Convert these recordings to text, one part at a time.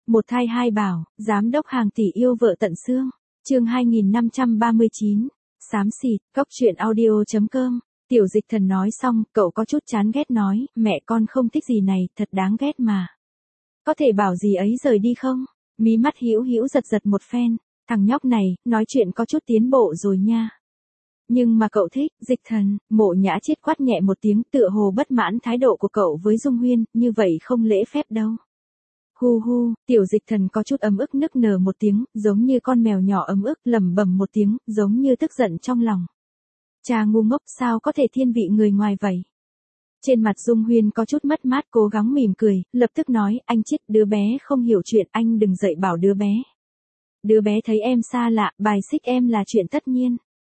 Một thai hai bảo, giám đốc hàng tỷ yêu vợ tận xương. Chương 2539. Xám xịt, cóc truyện audio.com. Tiểu Dịch Thần nói xong, cậu có chút chán ghét nói, mẹ con không thích gì này, thật đáng ghét mà. Có thể bảo gì ấy rời đi không? Mí mắt Hữu Hữu giật giật một phen, thằng nhóc này, nói chuyện có chút tiến bộ rồi nha. Nhưng mà cậu thích, Dịch Thần, Mộ Nhã Chiết quát nhẹ một tiếng, tựa hồ bất mãn thái độ của cậu với Dung Huyên, như vậy không lễ phép đâu. Hu hu, Tiểu Dịch Thần có chút ấm ức nức nở một tiếng, giống như con mèo nhỏ ấm ức lẩm bẩm một tiếng, giống như tức giận trong lòng. Cha ngu ngốc sao có thể thiên vị người ngoài vậy? Trên mặt Dung Huyên có chút mất mát cố gắng mỉm cười, lập tức nói, anh Chiết, đứa bé không hiểu chuyện, anh đừng dạy bảo đứa bé. Đứa bé thấy em xa lạ, bài xích em là chuyện tất nhiên.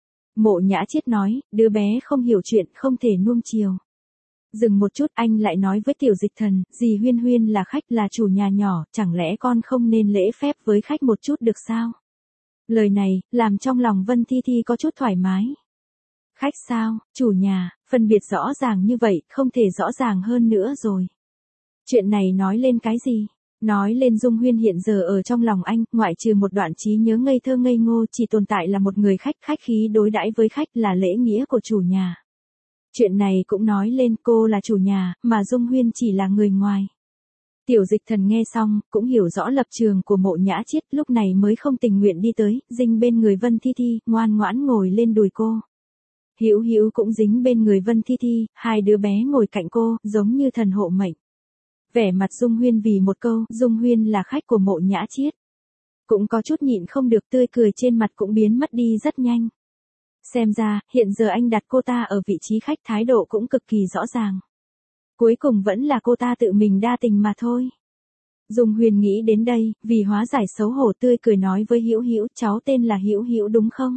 Mộ Nhã Chiết nói, đứa bé không hiểu chuyện, không thể nuông chiều. Dừng một chút anh lại nói với Tiểu Dịch Thần, dì Huyên Huyên là khách là chủ nhà nhỏ, chẳng lẽ con không nên lễ phép với khách một chút được sao? Lời này, làm trong lòng Vân Thi Thi có chút thoải mái. Khách sao, chủ nhà, phân biệt rõ ràng như vậy, không thể rõ ràng hơn nữa rồi. Chuyện này nói lên cái gì? Nói lên Dung Huyên hiện giờ ở trong lòng anh, ngoại trừ một đoạn trí nhớ ngây thơ ngây ngô chỉ tồn tại là một người khách, khách khí đối đãi với khách là lễ nghĩa của chủ nhà. Chuyện này cũng nói lên cô là chủ nhà, mà Dung Huyên chỉ là người ngoài. Tiểu Dịch Thần nghe xong, cũng hiểu rõ lập trường của Mộ Nhã Chiết, lúc này mới không tình nguyện đi tới, dinh bên người Vân Thi Thi, ngoan ngoãn ngồi lên đùi cô. Hữu Hữu cũng dính bên người Vân Thi Thi, hai đứa bé ngồi cạnh cô, giống như thần hộ mệnh. Vẻ mặt Dung Huyên vì một câu, Dung Huyên là khách của Mộ Nhã Chiết. Cũng có chút nhịn không được, tươi cười trên mặt cũng biến mất đi rất nhanh. Xem ra, hiện giờ anh đặt cô ta ở vị trí khách, thái độ cũng cực kỳ rõ ràng. Cuối cùng vẫn là cô ta tự mình đa tình mà thôi. Dung Huyên nghĩ đến đây, vì hóa giải xấu hổ tươi cười nói với Hữu Hữu, cháu tên là Hữu Hữu đúng không?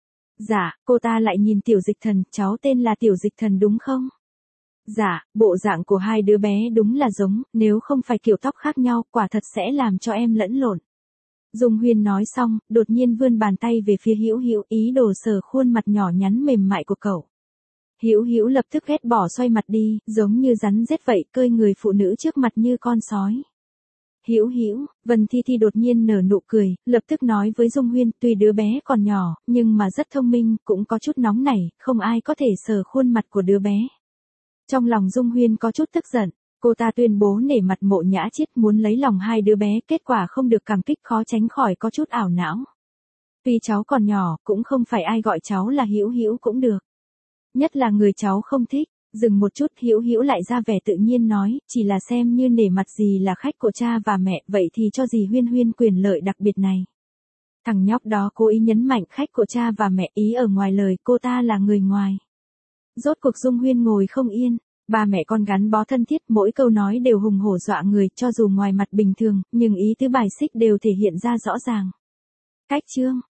Dạ, cô ta lại nhìn Tiểu Dịch Thần, cháu tên là Tiểu Dịch Thần đúng không? Dạ, bộ dạng của hai đứa bé đúng là giống, nếu không phải kiểu tóc khác nhau, quả thật sẽ làm cho em lẫn lộn. Dung Huyên nói xong, đột nhiên vươn bàn tay về phía Hữu Hữu, ý đồ sờ khuôn mặt nhỏ nhắn mềm mại của cậu. Hữu Hữu lập tức ghét bỏ xoay mặt đi, giống như rắn rết vậy, cơi người phụ nữ trước mặt như con sói. Hữu Hữu, Vân Thi Thi đột nhiên nở nụ cười, lập tức nói với Dung Huyên, tuy đứa bé còn nhỏ, nhưng mà rất thông minh, cũng có chút nóng nảy, không ai có thể sờ khuôn mặt của đứa bé. Trong lòng Dung Huyên có chút tức giận, cô ta tuyên bố nể mặt Mộ Nhã Chiết muốn lấy lòng hai đứa bé, kết quả không được cảm kích khó tránh khỏi có chút ảo não. Tuy cháu còn nhỏ, cũng không phải ai gọi cháu là Hữu Hữu cũng được. Nhất là người cháu không thích. Dừng một chút, Hữu Hữu lại ra vẻ tự nhiên nói, chỉ là xem như nể mặt dì là khách của cha và mẹ, vậy thì cho dì Huyên Huyên quyền lợi đặc biệt này. Thằng nhóc đó cố ý nhấn mạnh khách của cha và mẹ, ý ở ngoài lời cô ta là người ngoài. Rốt cuộc Dung Huyên ngồi không yên, ba mẹ con gắn bó thân thiết, mỗi câu nói đều hùng hổ dọa người, cho dù ngoài mặt bình thường, nhưng ý tứ bài xích đều thể hiện ra rõ ràng. Cách chương,